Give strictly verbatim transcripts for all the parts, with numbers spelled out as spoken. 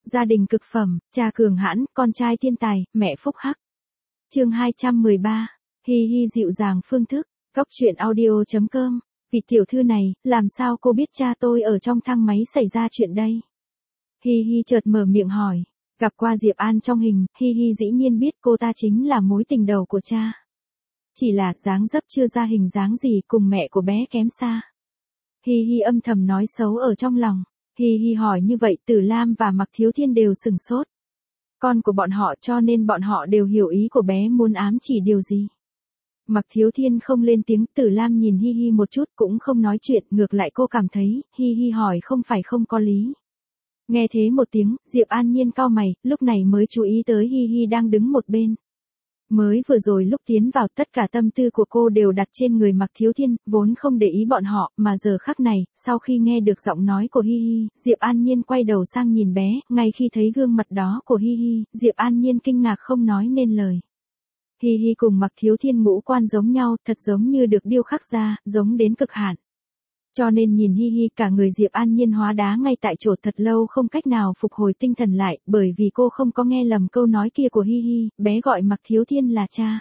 Gia đình cực phẩm, cha cường hãn, con trai thiên tài, mẹ phúc hắc. Chương hai trăm mười ba. Hi hi dịu dàng phương thức. Cóc truyện audio chấm com. Vị tiểu thư này, làm sao cô biết cha tôi ở trong thang máy xảy ra chuyện đây? Hi hi chợt mở miệng hỏi. Gặp qua Diệp An trong hình, Hi hi dĩ nhiên biết cô ta chính là mối tình đầu của cha. Chỉ là dáng dấp chưa ra hình dáng gì, cùng mẹ của bé kém xa. Hi hi âm thầm nói xấu ở trong lòng. Hi hi hỏi như vậy Tử Lam và Mạc Thiếu Thiên đều sừng sốt. Con của bọn họ, cho nên bọn họ đều hiểu ý của bé muốn ám chỉ điều gì. Mạc Thiếu Thiên không lên tiếng, Tử Lam nhìn Hi hi một chút cũng không nói chuyện, ngược lại cô cảm thấy, Hi hi hỏi không phải không có lý. Nghe thế một tiếng, Diệp An Nhiên cau mày, lúc này mới chú ý tới Hi hi đang đứng một bên. Mới vừa rồi lúc tiến vào, tất cả tâm tư của cô đều đặt trên người Mạc Thiếu Thiên, vốn không để ý bọn họ, mà giờ khắc này, sau khi nghe được giọng nói của Hi hi, Diệp An Nhiên quay đầu sang nhìn bé, ngay khi thấy gương mặt đó của Hi hi, Diệp An Nhiên kinh ngạc không nói nên lời. Hi hi cùng Mạc Thiếu Thiên ngũ quan giống nhau, thật giống như được điêu khắc ra, giống đến cực hạn. Cho nên nhìn Hi hi, cả người Diệp An Nhiên hóa đá ngay tại chỗ, thật lâu không cách nào phục hồi tinh thần lại, bởi vì cô không có nghe lầm câu nói kia của Hi hi, bé gọi Mạc Thiếu Thiên là cha.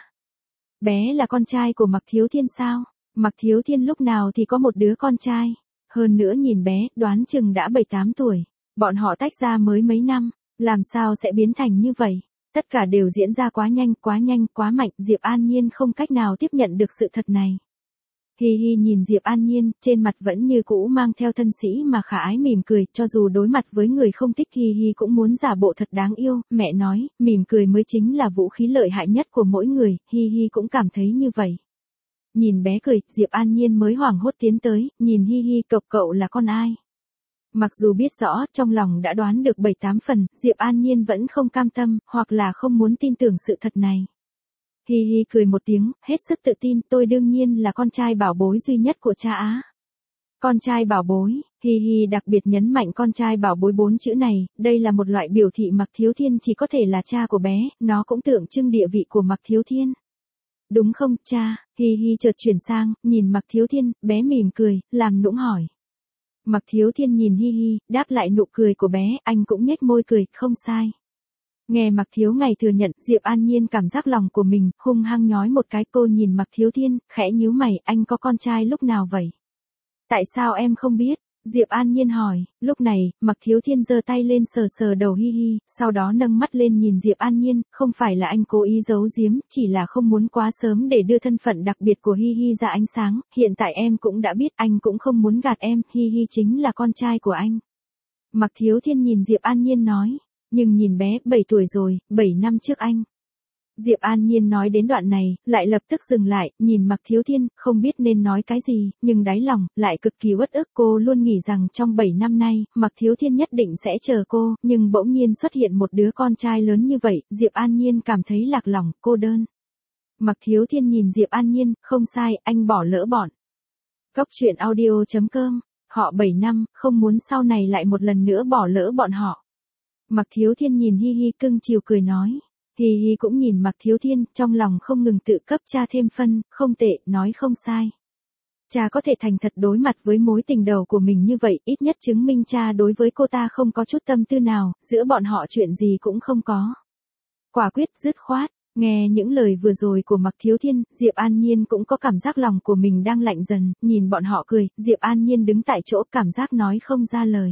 Bé là con trai của Mạc Thiếu Thiên sao? Mạc Thiếu Thiên lúc nào thì có một đứa con trai. Hơn nữa nhìn bé, đoán chừng đã bảy tám tuổi. Bọn họ tách ra mới mấy năm, làm sao sẽ biến thành như vậy? Tất cả đều diễn ra quá nhanh, quá nhanh, quá mạnh, Diệp An Nhiên không cách nào tiếp nhận được sự thật này. Hi hi nhìn Diệp An Nhiên, trên mặt vẫn như cũ mang theo thân sĩ mà khả ái mỉm cười, cho dù đối mặt với người không thích Hi hi cũng muốn giả bộ thật đáng yêu, mẹ nói, mỉm cười mới chính là vũ khí lợi hại nhất của mỗi người, Hi hi cũng cảm thấy như vậy. Nhìn bé cười, Diệp An Nhiên mới hoảng hốt tiến tới, nhìn Hi hi, cậu cậu là con ai? Mặc dù biết rõ, trong lòng đã đoán được bảy tám phần, Diệp An Nhiên vẫn không cam tâm, hoặc là không muốn tin tưởng sự thật này. Hi hi cười một tiếng, hết sức tự tin, tôi đương nhiên là con trai bảo bối duy nhất của cha á. Con trai bảo bối, Hi hi đặc biệt nhấn mạnh con trai bảo bối bốn chữ này, đây là một loại biểu thị Mạc Thiếu Thiên chỉ có thể là cha của bé, nó cũng tượng trưng địa vị của Mạc Thiếu Thiên. Đúng không, cha? Hi hi chợt chuyển sang, nhìn Mạc Thiếu Thiên, bé mỉm cười, làm nũng hỏi. Mạc Thiếu Thiên nhìn Hi hi, đáp lại nụ cười của bé, anh cũng nhếch môi cười, không sai. Nghe Mạc Thiếu Ngày thừa nhận, Diệp An Nhiên cảm giác lòng của mình, hung hăng nhói một cái, cô nhìn Mạc Thiếu Thiên, khẽ nhíu mày, anh có con trai lúc nào vậy? Tại sao em không biết? Diệp An Nhiên hỏi, lúc này, Mạc Thiếu Thiên giơ tay lên sờ sờ đầu Hi hi, sau đó nâng mắt lên nhìn Diệp An Nhiên, không phải là anh cố ý giấu giếm, chỉ là không muốn quá sớm để đưa thân phận đặc biệt của Hi hi ra ánh sáng, hiện tại em cũng đã biết, anh cũng không muốn gạt em, Hi hi chính là con trai của anh. Mạc Thiếu Thiên nhìn Diệp An Nhiên nói. Nhưng nhìn bé, bảy tuổi rồi, bảy năm trước anh. Diệp An Nhiên nói đến đoạn này, lại lập tức dừng lại, nhìn Mạc Thiếu Thiên, không biết nên nói cái gì, nhưng đáy lòng, lại cực kỳ uất ức. Cô luôn nghĩ rằng trong bảy năm nay, Mạc Thiếu Thiên nhất định sẽ chờ cô, nhưng bỗng nhiên xuất hiện một đứa con trai lớn như vậy, Diệp An Nhiên cảm thấy lạc lòng, cô đơn. Mạc Thiếu Thiên nhìn Diệp An Nhiên, không sai, anh bỏ lỡ bọn. Cóc truyện audio chấm com, họ bảy năm, không muốn sau này lại một lần nữa bỏ lỡ bọn họ. Mạc Thiếu Thiên nhìn Hi hi cưng chiều cười nói. Hi hi cũng nhìn Mạc Thiếu Thiên, trong lòng không ngừng tự cấp cha thêm phân, không tệ, nói không sai. Cha có thể thành thật đối mặt với mối tình đầu của mình như vậy, ít nhất chứng minh cha đối với cô ta không có chút tâm tư nào, giữa bọn họ chuyện gì cũng không có. Quả quyết, dứt khoát. Nghe những lời vừa rồi của Mạc Thiếu Thiên, Diệp An Nhiên cũng có cảm giác lòng của mình đang lạnh dần, nhìn bọn họ cười, Diệp An Nhiên đứng tại chỗ, cảm giác nói không ra lời.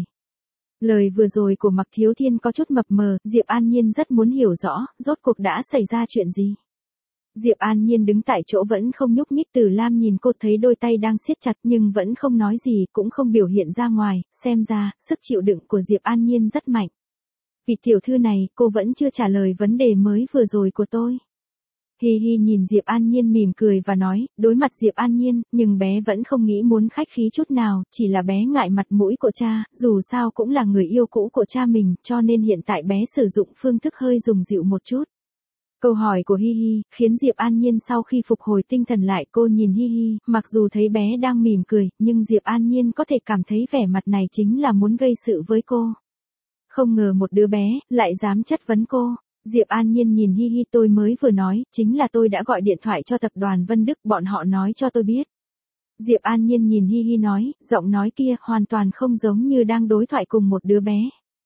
Lời vừa rồi của Mạc Thiếu Thiên có chút mập mờ, Diệp An Nhiên rất muốn hiểu rõ, rốt cuộc đã xảy ra chuyện gì. Diệp An Nhiên đứng tại chỗ vẫn không nhúc nhích, Tử Lam nhìn cô thấy đôi tay đang siết chặt nhưng vẫn không nói gì, cũng không biểu hiện ra ngoài, xem ra, sức chịu đựng của Diệp An Nhiên rất mạnh. Vị tiểu thư này, cô vẫn chưa trả lời vấn đề mới vừa rồi của tôi. Hi hi nhìn Diệp An Nhiên mỉm cười và nói, đối mặt Diệp An Nhiên, nhưng bé vẫn không nghĩ muốn khách khí chút nào, chỉ là bé ngại mặt mũi của cha, dù sao cũng là người yêu cũ của cha mình, cho nên hiện tại bé sử dụng phương thức hơi dùng dịu một chút. Câu hỏi của Hi hi, khiến Diệp An Nhiên sau khi phục hồi tinh thần lại, cô nhìn Hi hi, mặc dù thấy bé đang mỉm cười, nhưng Diệp An Nhiên có thể cảm thấy vẻ mặt này chính là muốn gây sự với cô. Không ngờ một đứa bé, lại dám chất vấn cô. Diệp An Nhiên nhìn Hi hi, tôi mới vừa nói, chính là tôi đã gọi điện thoại cho tập đoàn Vân Đức, bọn họ nói cho tôi biết. Diệp An Nhiên nhìn Hi hi nói, giọng nói kia hoàn toàn không giống như đang đối thoại cùng một đứa bé.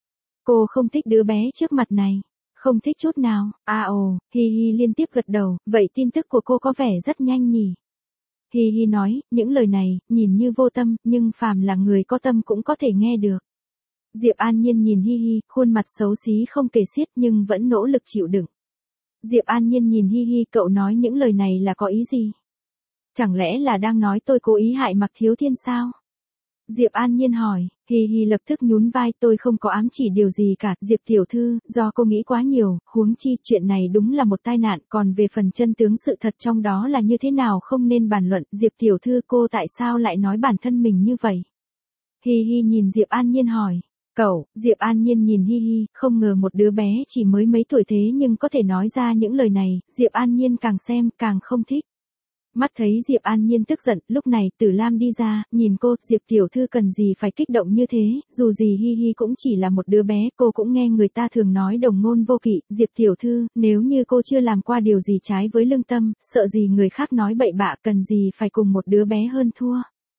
Cô không thích đứa bé trước mặt này. Không thích chút nào. À ồ, Hi Hi liên tiếp gật đầu, vậy tin tức của cô có vẻ rất nhanh nhỉ. Hi Hi nói, những lời này, nhìn như vô tâm, nhưng phàm là người có tâm cũng có thể nghe được. Diệp An Nhiên nhìn Hi Hi, khuôn mặt xấu xí không kể xiết nhưng vẫn nỗ lực chịu đựng. Diệp An Nhiên nhìn Hi Hi, cậu nói những lời này là có ý gì? Chẳng lẽ là đang nói tôi cố ý hại Mạc Thiếu Thiên sao? Diệp An Nhiên hỏi, Hi Hi lập tức nhún vai, tôi không có ám chỉ điều gì cả, Diệp tiểu thư, do cô nghĩ quá nhiều, huống chi chuyện này đúng là một tai nạn, còn về phần chân tướng sự thật trong đó là như thế nào không nên bàn luận, Diệp tiểu thư cô tại sao lại nói bản thân mình như vậy? Hi Hi nhìn Diệp An Nhiên hỏi, cậu, Diệp An Nhiên nhìn Hi Hi, không ngờ một đứa bé chỉ mới mấy tuổi thế nhưng có thể nói ra những lời này, Diệp An Nhiên càng xem càng không thích. Mắt thấy Diệp An Nhiên tức giận, lúc này Tử Lam đi ra, nhìn cô, Diệp tiểu thư cần gì phải kích động như thế, dù gì Hi Hi cũng chỉ là một đứa bé, cô cũng nghe người ta thường nói đồng ngôn vô kỵ, Diệp tiểu thư, nếu như cô chưa làm qua điều gì trái với lương tâm, sợ gì người khác nói bậy bạ, cần gì phải cùng một đứa bé hơn thua.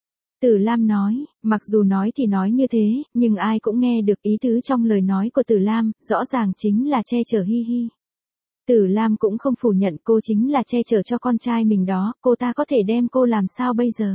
Tử Lam nói, mặc dù nói thì nói như thế, nhưng ai cũng nghe được ý tứ trong lời nói của Tử Lam, rõ ràng chính là che chở Hi Hi. Tử Lam cũng không phủ nhận cô chính là che chở cho con trai mình đó, cô ta có thể đem cô làm sao bây giờ?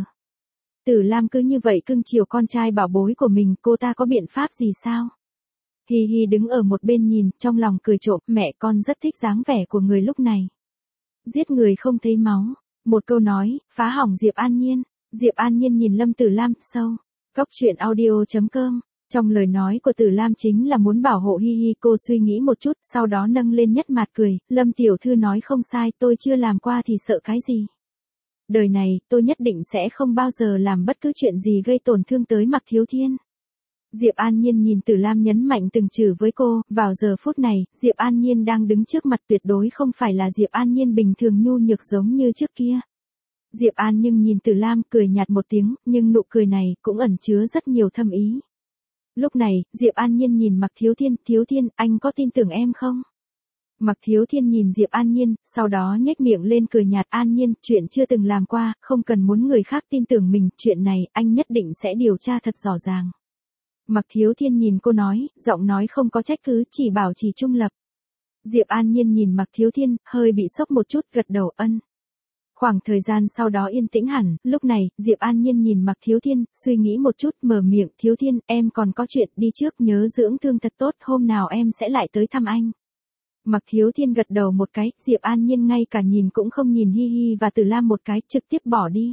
Tử Lam cứ như vậy cưng chiều con trai bảo bối của mình, cô ta có biện pháp gì sao? Hi Hi đứng ở một bên nhìn, trong lòng cười trộm, mẹ con rất thích dáng vẻ của người lúc này. Giết người không thấy máu, một câu nói, phá hỏng Diệp An Nhiên. Diệp An Nhiên nhìn Lâm Tử Lam, sâu. Góc truyện audio chấm com. Trong lời nói của Tử Lam chính là muốn bảo hộ Hi Hi, cô suy nghĩ một chút, sau đó nâng lên nhất mặt cười, Lâm tiểu thư nói không sai, tôi chưa làm qua thì sợ cái gì. Đời này, tôi nhất định sẽ không bao giờ làm bất cứ chuyện gì gây tổn thương tới Mạc Thiếu Thiên. Diệp An Nhiên nhìn Tử Lam nhấn mạnh từng chữ với cô, vào giờ phút này, Diệp An Nhiên đang đứng trước mặt tuyệt đối không phải là Diệp An Nhiên bình thường nhu nhược giống như trước kia. Diệp An nhưng nhìn Tử Lam cười nhạt một tiếng, nhưng nụ cười này cũng ẩn chứa rất nhiều thâm ý. Lúc này, Diệp An Nhiên nhìn Mạc Thiếu Thiên, Thiếu Thiên, anh có tin tưởng em không? Mạc Thiếu Thiên nhìn Diệp An Nhiên, sau đó nhếch miệng lên cười nhạt, An Nhiên, chuyện chưa từng làm qua, không cần muốn người khác tin tưởng mình, chuyện này, anh nhất định sẽ điều tra thật rõ ràng. Mạc Thiếu Thiên nhìn cô nói, giọng nói không có trách cứ, chỉ bảo trì trung lập. Diệp An Nhiên nhìn Mạc Thiếu Thiên, hơi bị sốc một chút, gật đầu ân. Khoảng thời gian sau đó yên tĩnh hẳn, lúc này, Diệp An Nhiên nhìn Mạc Thiếu Thiên, suy nghĩ một chút, mở miệng, Thiếu Thiên, em còn có chuyện, đi trước, nhớ dưỡng thương thật tốt, hôm nào em sẽ lại tới thăm anh. Mạc Thiếu Thiên gật đầu một cái, Diệp An Nhiên ngay cả nhìn cũng không nhìn Hi Hi và Tử Lam một cái, trực tiếp bỏ đi.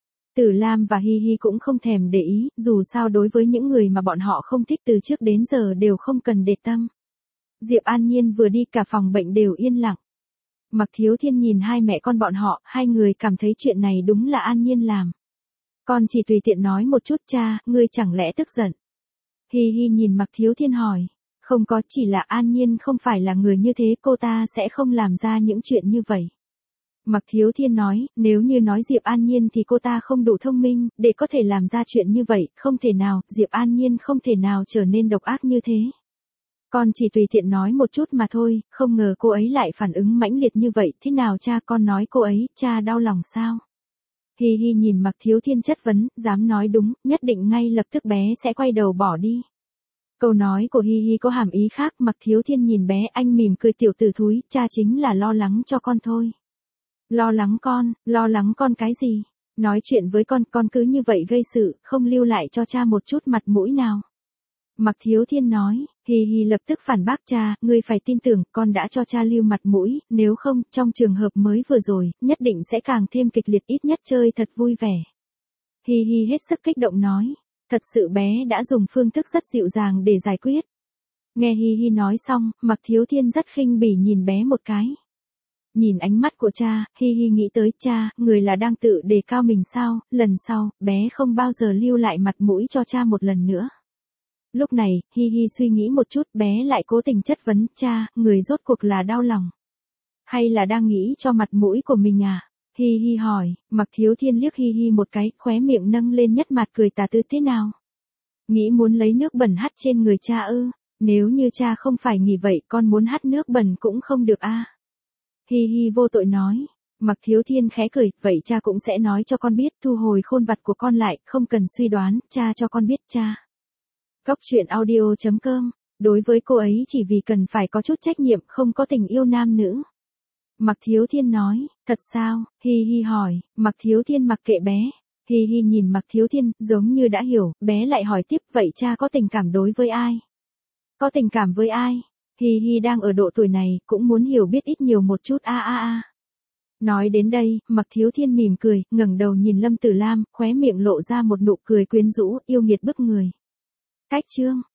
Tử Lam và Hi Hi cũng không thèm để ý, dù sao đối với những người mà bọn họ không thích từ trước đến giờ đều không cần để tâm. Diệp An Nhiên vừa đi cả phòng bệnh đều yên lặng. Mạc Thiếu Thiên nhìn hai mẹ con bọn họ, hai người cảm thấy chuyện này đúng là An Nhiên làm. Con chỉ tùy tiện nói một chút cha, ngươi chẳng lẽ tức giận? Hi Hi nhìn Mạc Thiếu Thiên hỏi. Không có, chỉ là An Nhiên không phải là người như thế, cô ta sẽ không làm ra những chuyện như vậy. Mạc Thiếu Thiên nói, nếu như nói Diệp An Nhiên thì cô ta không đủ thông minh, để có thể làm ra chuyện như vậy, không thể nào, Diệp An Nhiên không thể nào trở nên độc ác như thế. Con chỉ tùy tiện nói một chút mà thôi, không ngờ cô ấy lại phản ứng mãnh liệt như vậy, thế nào cha, con nói cô ấy, cha đau lòng sao? Hi Hi nhìn Mạc Thiếu Thiên chất vấn, dám nói đúng, nhất định ngay lập tức bé sẽ quay đầu bỏ đi. Câu nói của Hi Hi có hàm ý khác, Mạc Thiếu Thiên nhìn bé, anh mỉm cười, tiểu tử thúi, cha chính là lo lắng cho con thôi. Lo lắng con, lo lắng con cái gì? Nói chuyện với con, con cứ như vậy gây sự, không lưu lại cho cha một chút mặt mũi nào. Mạc Thiếu Thiên nói, Hi Hi lập tức phản bác, cha, ngươi phải tin tưởng, con đã cho cha lưu mặt mũi, nếu không, trong trường hợp mới vừa rồi, nhất định sẽ càng thêm kịch liệt, ít nhất chơi thật vui vẻ. Hi Hi hết sức kích động nói, thật sự bé đã dùng phương thức rất dịu dàng để giải quyết. Nghe Hi Hi nói xong, Mạc Thiếu Thiên rất khinh bỉ nhìn bé một cái. Nhìn ánh mắt của cha, Hi Hi nghĩ tới, cha, người là đang tự đề cao mình sao, lần sau, bé không bao giờ lưu lại mặt mũi cho cha một lần nữa. Lúc này, Hi Hi suy nghĩ một chút, bé lại cố tình chất vấn, cha, người rốt cuộc là đau lòng. Hay là đang nghĩ cho mặt mũi của mình à? Hi Hi hỏi, Mạc Thiếu Thiên liếc Hi Hi một cái, khóe miệng nâng lên nhất mặt cười tà tư, thế nào? Nghĩ muốn lấy nước bẩn hắt trên người cha ư? Nếu như cha không phải nghĩ vậy, con muốn hắt nước bẩn cũng không được a. À? Hi Hi vô tội nói. Mạc Thiếu Thiên khẽ cười, vậy cha cũng sẽ nói cho con biết, thu hồi khôn vặt của con lại, không cần suy đoán, cha cho con biết, cha. Góc truyện audio chấm com Đối với cô ấy chỉ vì cần phải có chút trách nhiệm, không có tình yêu nam nữ. Mạc Thiếu Thiên nói, thật sao? Hi Hi hỏi. Mạc Thiếu Thiên mặc kệ bé. Hi Hi nhìn Mạc Thiếu Thiên, giống như đã hiểu, bé lại hỏi tiếp, vậy cha có tình cảm đối với ai? Có tình cảm với ai? Hi Hi đang ở độ tuổi này, cũng muốn hiểu biết ít nhiều một chút a a a. Nói đến đây, Mạc Thiếu Thiên mỉm cười, ngẩng đầu nhìn Lâm Tử Lam, khóe miệng lộ ra một nụ cười quyến rũ, yêu nghiệt bức người. Cách chương